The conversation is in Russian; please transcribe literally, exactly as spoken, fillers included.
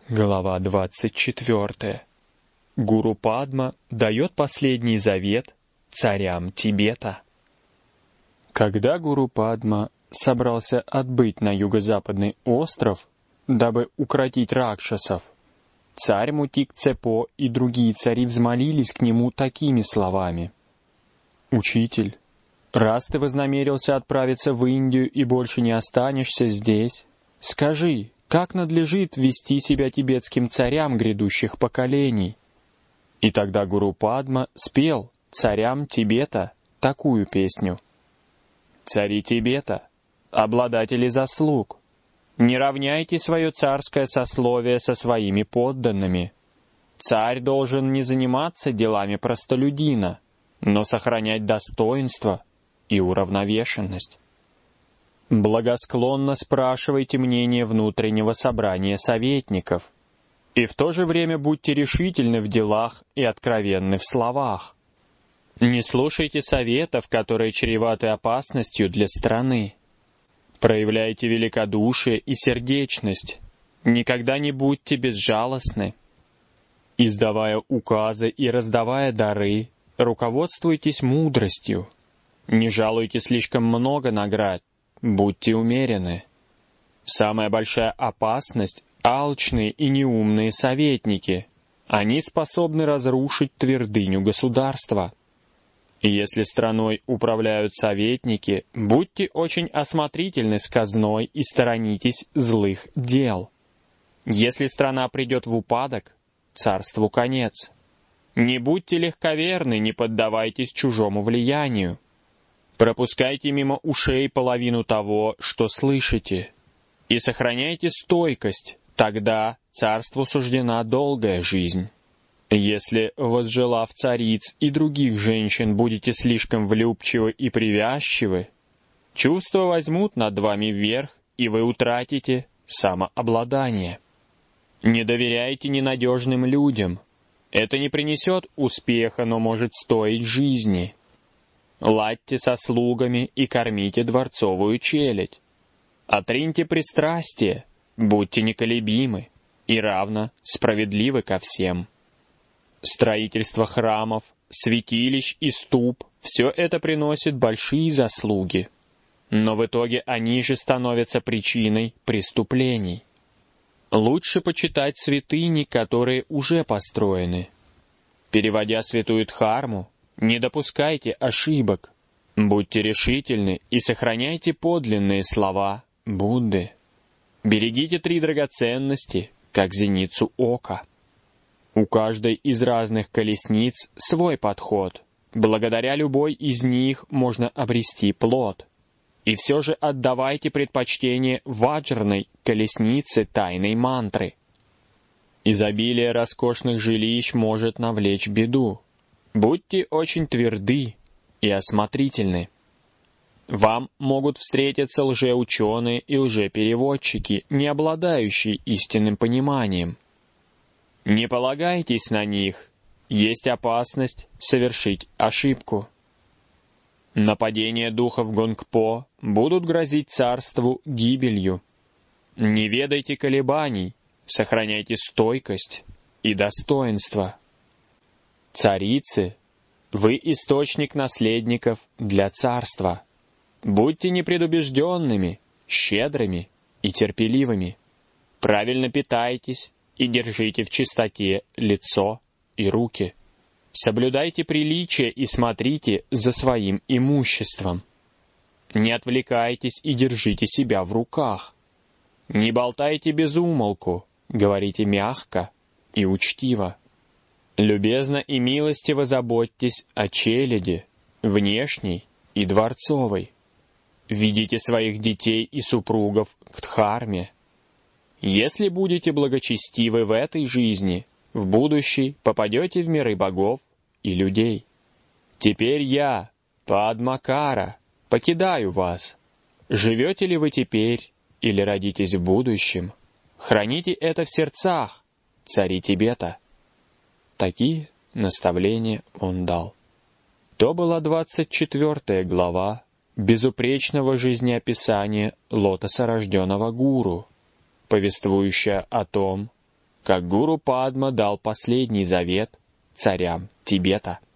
Глава двадцать четвёртая. Гуру Падма дает последний завет царям Тибета. Когда Гуру Падма собрался отбыть на юго-западный остров, дабы укротить ракшасов, царь Мутик-Цепо и другие цари взмолились к нему такими словами: «Учитель, раз ты вознамерился отправиться в Индию и больше не останешься здесь, скажи, как надлежит вести себя тибетским царям грядущих поколений?» И тогда Гуру Падма спел царям Тибета такую песню: «Цари Тибета, обладатели заслуг, не равняйте свое царское сословие со своими подданными. Царь должен не заниматься делами простолюдина, но сохранять достоинство и уравновешенность. Благосклонно спрашивайте мнение внутреннего собрания советников, и в то же время будьте решительны в делах и откровенны в словах. Не слушайте советов, которые чреваты опасностью для страны. Проявляйте великодушие и сердечность, никогда не будьте безжалостны. Издавая указы и раздавая дары, руководствуйтесь мудростью. Не жалуйте слишком много наград, будьте умерены. Самая большая опасность — алчные и неумные советники. Они способны разрушить твердыню государства. Если страной управляют советники, будьте очень осмотрительны с казной и сторонитесь злых дел. Если страна придет в упадок, царству конец. Не будьте легковерны, не поддавайтесь чужому влиянию. Пропускайте мимо ушей половину того, что слышите, и сохраняйте стойкость, тогда царству суждена долгая жизнь. Если, возжелав цариц и других женщин, будете слишком влюбчивы и привязчивы, чувства возьмут над вами верх, и вы утратите самообладание. Не доверяйте ненадежным людям. Это не принесет успеха, но может стоить жизни. Ладьте со слугами и кормите дворцовую челядь. Отриньте пристрастие, будьте неколебимы и равно справедливы ко всем. Строительство храмов, святилищ и ступ — все это приносит большие заслуги, но в итоге они же становятся причиной преступлений. Лучше почитать святыни, которые уже построены. Переводя святую Дхарму, не допускайте ошибок, будьте решительны и сохраняйте подлинные слова Будды. Берегите три драгоценности, как зеницу ока. У каждой из разных колесниц свой подход. Благодаря любой из них можно обрести плод. И все же отдавайте предпочтение ваджрной колеснице тайной мантры. Изобилие роскошных жилищ может навлечь беду. Будьте очень тверды и осмотрительны. Вам могут встретиться лжеученые и лжепереводчики, не обладающие истинным пониманием. Не полагайтесь на них, есть опасность совершить ошибку. Нападения духов Гонгпо будут грозить царству гибелью. Не ведайте колебаний, сохраняйте стойкость и достоинство. Царицы, вы источник наследников для царства. Будьте непредубежденными, щедрыми и терпеливыми. Правильно питайтесь и держите в чистоте лицо и руки. Соблюдайте приличие и смотрите за своим имуществом. Не отвлекайтесь и держите себя в руках. Не болтайте без умолку, говорите мягко и учтиво. Любезно и милостиво заботьтесь о челяди, внешней и дворцовой. Ведите своих детей и супругов к Дхарме. Если будете благочестивы в этой жизни, в будущей попадете в миры богов и людей. Теперь я, Падмакара, покидаю вас. Живете ли вы теперь или родитесь в будущем? Храните это в сердцах, цари Тибета». Такие наставления он дал. То была двадцать четвёртая глава безупречного жизнеописания лотосорожденного гуру, повествующая о том, как гуру Падма дал последний завет царям Тибета.